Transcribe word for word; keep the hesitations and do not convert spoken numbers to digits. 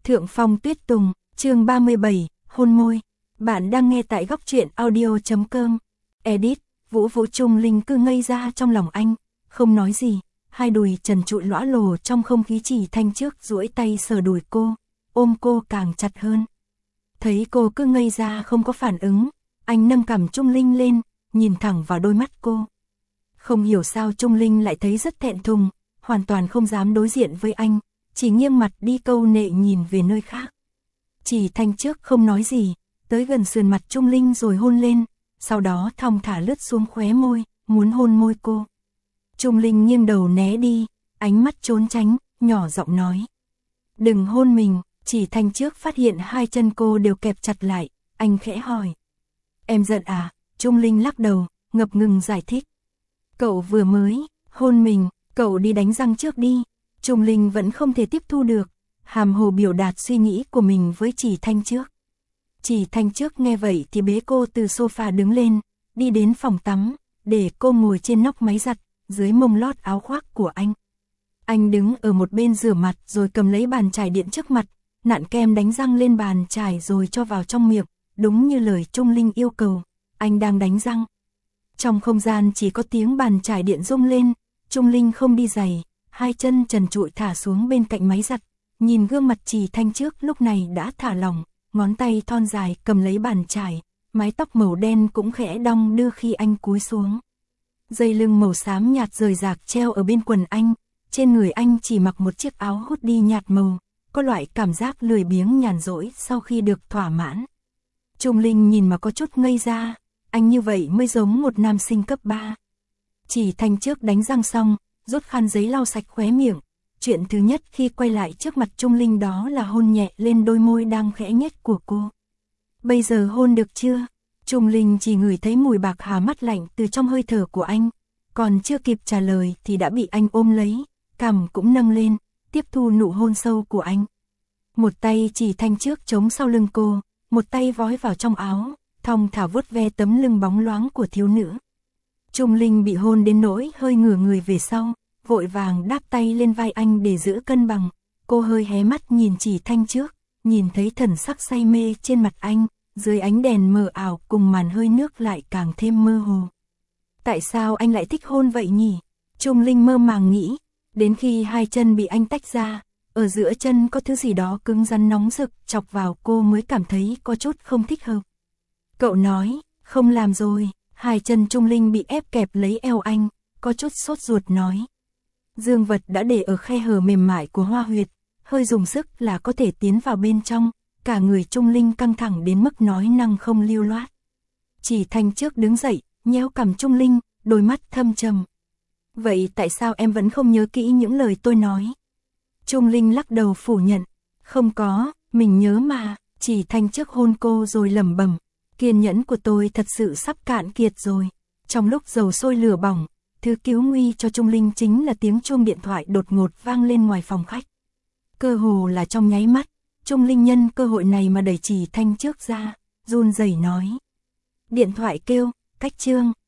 Thượng Phong Tuyết Tùng, chương ba mươi bảy, hôn môi. Bạn đang nghe tại góc truyện audio chấm com. Edit, Vũ Vũ Trung Linh cứ ngây ra trong lòng anh, không nói gì, hai đùi trần trụi lõa lồ trong không khí. Chỉ Thanh trước duỗi tay sờ đùi cô, ôm cô càng chặt hơn. Thấy cô cứ ngây ra không có phản ứng, anh nâng cằm Trung Linh lên, nhìn thẳng vào đôi mắt cô. Không hiểu sao Trung Linh lại thấy rất thẹn thùng, hoàn toàn không dám đối diện với anh, chỉ nghiêng mặt đi câu nệ nhìn về nơi khác. Chỉ Thanh trước không nói gì, tới gần sườn mặt Trung Linh rồi hôn lên, sau đó thong thả lướt xuống khóe môi, muốn hôn môi cô. Trung Linh nghiêng đầu né đi, ánh mắt trốn tránh, nhỏ giọng nói: "Đừng hôn mình." Chỉ Thanh trước phát hiện hai chân cô đều kẹp chặt lại, anh khẽ hỏi: "Em giận à?" Trung Linh lắc đầu, ngập ngừng giải thích: "Cậu vừa mới hôn mình, cậu đi đánh răng trước đi." Trung Linh vẫn không thể tiếp thu được, hàm hồ biểu đạt suy nghĩ của mình với Chỉ Thanh trước. Chỉ Thanh trước nghe vậy thì bế cô từ sofa đứng lên, đi đến phòng tắm, để cô ngồi trên nóc máy giặt, dưới mông lót áo khoác của anh. Anh đứng ở một bên rửa mặt rồi cầm lấy bàn chải điện trước mặt, nặn kem đánh răng lên bàn chải rồi cho vào trong miệng, đúng như lời Trung Linh yêu cầu, anh đang đánh răng. Trong không gian chỉ có tiếng bàn chải điện rung lên, Trung Linh không đi giày, hai chân trần trụi thả xuống bên cạnh máy giặt, nhìn gương mặt Chỉ Thanh trước lúc này đã thả lỏng, ngón tay thon dài cầm lấy bàn chải, mái tóc màu đen cũng khẽ đong đưa khi anh cúi xuống. Dây lưng màu xám nhạt rời rạc treo ở bên quần anh, trên người anh chỉ mặc một chiếc áo hoodie nhạt màu, có loại cảm giác lười biếng nhàn rỗi sau khi được thỏa mãn. Trung Linh nhìn mà có chút ngây ra, anh như vậy mới giống một nam sinh cấp ba. Chỉ Thanh trước đánh răng xong, rút khăn giấy lau sạch khóe miệng, chuyện thứ nhất khi quay lại trước mặt Trung Linh đó là hôn nhẹ lên đôi môi đang khẽ nhếch của cô. "Bây giờ hôn được chưa?" Trung Linh chỉ ngửi thấy mùi bạc hà mát lạnh từ trong hơi thở của anh, còn chưa kịp trả lời thì đã bị anh ôm lấy, cằm cũng nâng lên, tiếp thu nụ hôn sâu của anh. Một tay Chỉ Thanh trước chống sau lưng cô, một tay vói vào trong áo, thong thả vuốt ve tấm lưng bóng loáng của thiếu nữ. Trung Linh bị hôn đến nỗi hơi ngửa người về sau, vội vàng đáp tay lên vai anh để giữ cân bằng. Cô hơi hé mắt nhìn Chỉ Thanh trước, nhìn thấy thần sắc say mê trên mặt anh, dưới ánh đèn mờ ảo cùng màn hơi nước lại càng thêm mơ hồ. Tại sao anh lại thích hôn vậy nhỉ? Trung Linh mơ màng nghĩ, đến khi hai chân bị anh tách ra, ở giữa chân có thứ gì đó cứng rắn nóng rực chọc vào cô mới cảm thấy có chút không thích hợp. Cậu nói, không làm rồi. Hai chân Trung Linh bị ép kẹp lấy eo anh, có chút sốt ruột nói. Dương vật đã để ở khe hở mềm mại của hoa huyệt, hơi dùng sức là có thể tiến vào bên trong, cả người Trung Linh căng thẳng đến mức nói năng không lưu loát. Chỉ Thanh trước đứng dậy, nhéo cằm Trung Linh, đôi mắt thâm trầm. "Vậy tại sao em vẫn không nhớ kỹ những lời tôi nói?" Trung Linh lắc đầu phủ nhận. "Không có, mình nhớ mà." Chỉ Thanh trước hôn cô rồi lẩm bẩm. "Kiên nhẫn của tôi thật sự sắp cạn kiệt rồi." Trong lúc dầu sôi lửa bỏng, thứ cứu nguy cho Trung Linh chính là tiếng chuông điện thoại đột ngột vang lên ngoài phòng khách. Cơ hồ là trong nháy mắt, Trung Linh nhân cơ hội này mà đẩy Chỉ Thanh trước ra, run rẩy nói. "Điện thoại kêu, Cách Trương."